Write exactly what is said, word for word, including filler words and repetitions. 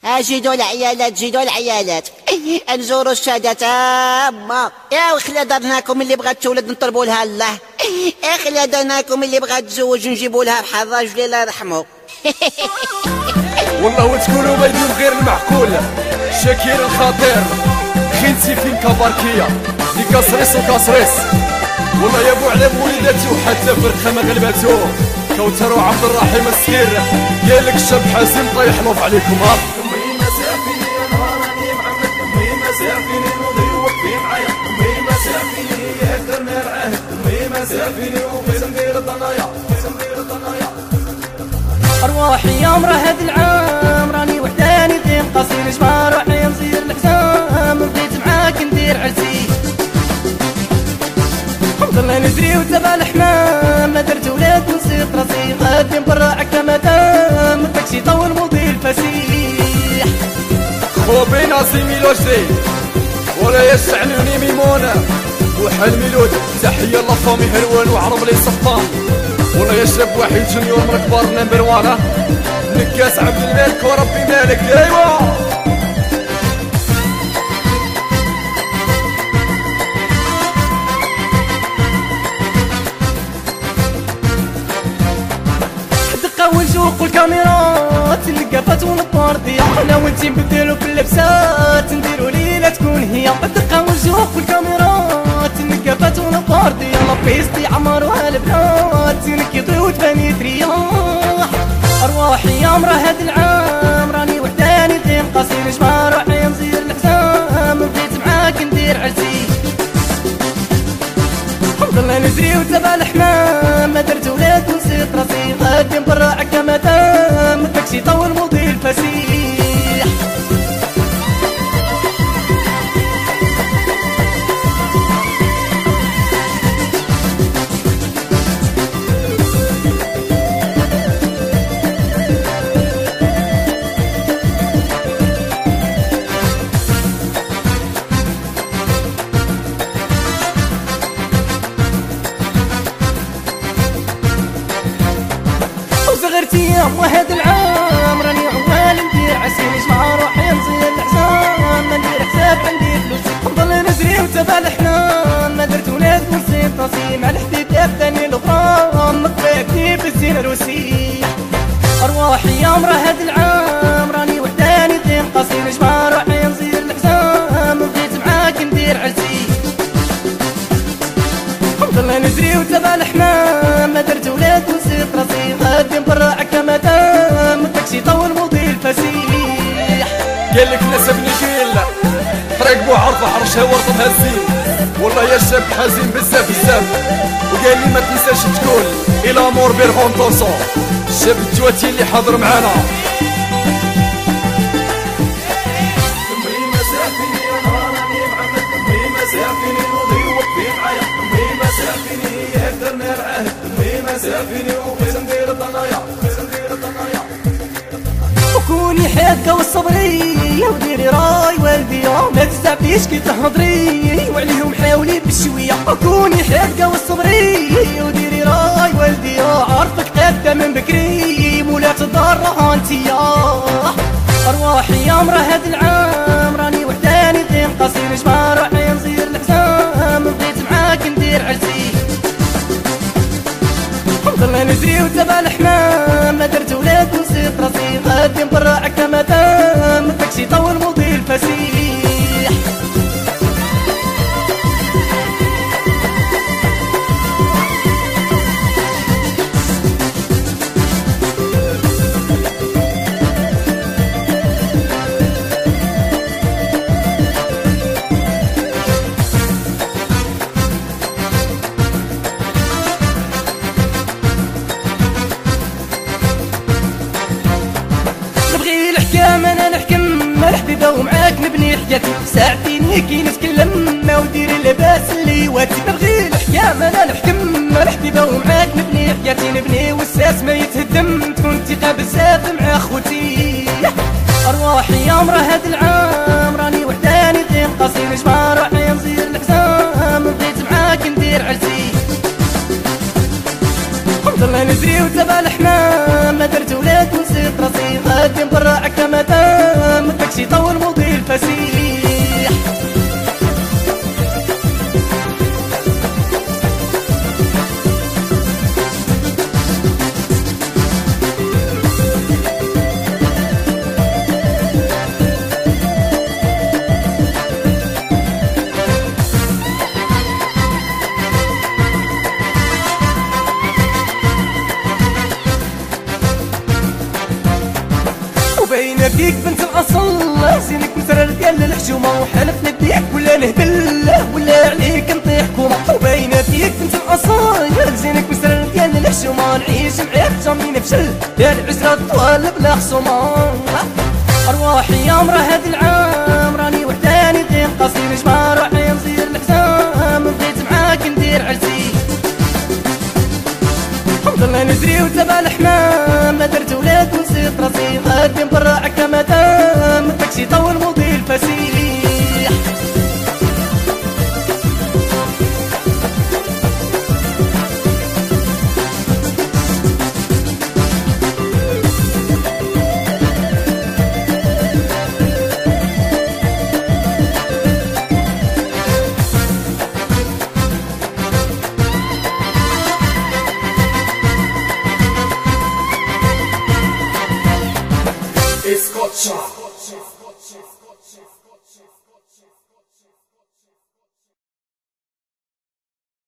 جيدوا العيالات جيدوا العيالات نزوروا الشهادة تامة. يا وخلا درناكم اللي بغات تولد نطلبوا لها الله. اخلا درناكم اللي بغات تزوج نجيبوا لها بحال الراجل الله يرحمه. والله وتكونوا بايدين غير المعقول. شاكير الخطير خينتي فين كباركية دي كاسريس وكاسريس. والله يا بو على وليداتي وحتى فرخة ما غلباتو. كوثر وعبد الرحيم السكير قالك الشاب حازم طايح لوف عليكم. ها أرواحي يا مرا هاد العام راني وحداني ذي قصير جمع روحي نصير الحزام. بديت معاك ندير عرسي ضلنا نجري وتبع الحمام. ما درت ولاد نسيت راسي غادي نبرعك مدام. التاكسي طول مضي الفسيح خو بين عصي ميلوشي ولا يشعنوني ميمونة وحال ميلود. تحية لفامي هروان وعرب لي صفان. والله يا شاب وحيد جونيور من كبار نمبر وانا نكاس عبد الملك وربي مالك. ايوا دقة ونشوق الكاميرات نلقافات ونطاردية. انا وانتي نبدلو في اللبسات نديرو ليلة تكون هي. دقة ونشوق الكاميرات نلقافات ونطاردية. لابيستي عمروها البنات نكيضي وتباني ترياح. أرواحي يا مرا هاد العام راني وحداني ذي قصير جمع روحي نصير الحزام. بديت معاك ندير عرسي ضلنا نجري وتبع الحمام. ما درت ولاد نسيت راسي غادي نبرعك مدام. التاكسي طول مضي الفسيح ايام. وهاد العام راني عوال ندير عسير نجمع روحي نصير الحزام. ما ندير حساب عندي فلوسي نضل نجري وتبع الحنان. ما درت ولاد ونسيت راسي مع الحبيب ثاني الغرام. نطفيتني بالزين الروسي. أرواحي يا مرا هاد العام راني وحداني ذي قصير نجمع روحي نصير الحزام. بديت معاك ندير عرسي ضلنا نجري وتبع الحمام. ما درت ولاد ونسيت راسي غادي نبرعك مدام. التاكسي طول مضي الفسيح قالك نسبني كيل طريق بو عرفة عرشها ورط مهزين. والله يا شاب حزين بزاف بزاف. وقال لي ما تنساش تقول الى مور بيرغونتوسو. الشاب التواتي اللي حاضر معانا وكوني حاكة والصبرية وديري راي والدية. ما تزعفيش كي تهضري وعليهم حاولي بشوية. وكوني حاكة والصبرية وديري راي والدية. عارفك قادة من بكري مولا تضرها انتيا. أرواحي يا مرا هاد العام راني وحداني ذي قصير جمع روحي نصير الحزام. بديت معاك ندير عرسي ضلنا نجري وتبع الحمام. ما درت ولاد نسيت راسي غادي نبرعك مدام. التاكسي طول مضي الفسيح انا نحكم ما الحبيبه ومعاك نبني حياتي. ساعتين كي نتكلم ما ودير اللباس اللي واتي. نبغي الحكام انا نحكم ما الحبيبه ومعاك نبني حياتي. نبني والساس ما يتهدم تكون ثقه بزاف مع خوتي. أرواحي يا مرا هاد العام راني وحداني ذي قصير جمع روحي نصير الحزام. بديت معاك ندير عرسي ضلنا نجري وتبع الحمام. ما درت ولاد ونسيت راسي غادي نبرعك مدام. وباينه فيك بنت الاصل، زينك مسرر ديال الحشومه، وحلف نديك ولا نهبل ولا عليك نطيح كومه. وباينه فيك بنت الاصل، زينك مسرر ديال الحشومه، نعيش معاك جامي نفشل يا العشره طوال بلا خصومه. ارواحي يا مرا هاد العام راني وحداني دين قصير، نجمع روحي نصير الحزام، بغيت معاك ندير عرسي. الحمد لله نجري وتبع الحمام، ما درت ولاد ونسيت راسي، غادي نبرع كمدام داكشي طول مضي الفسيح. Escucha.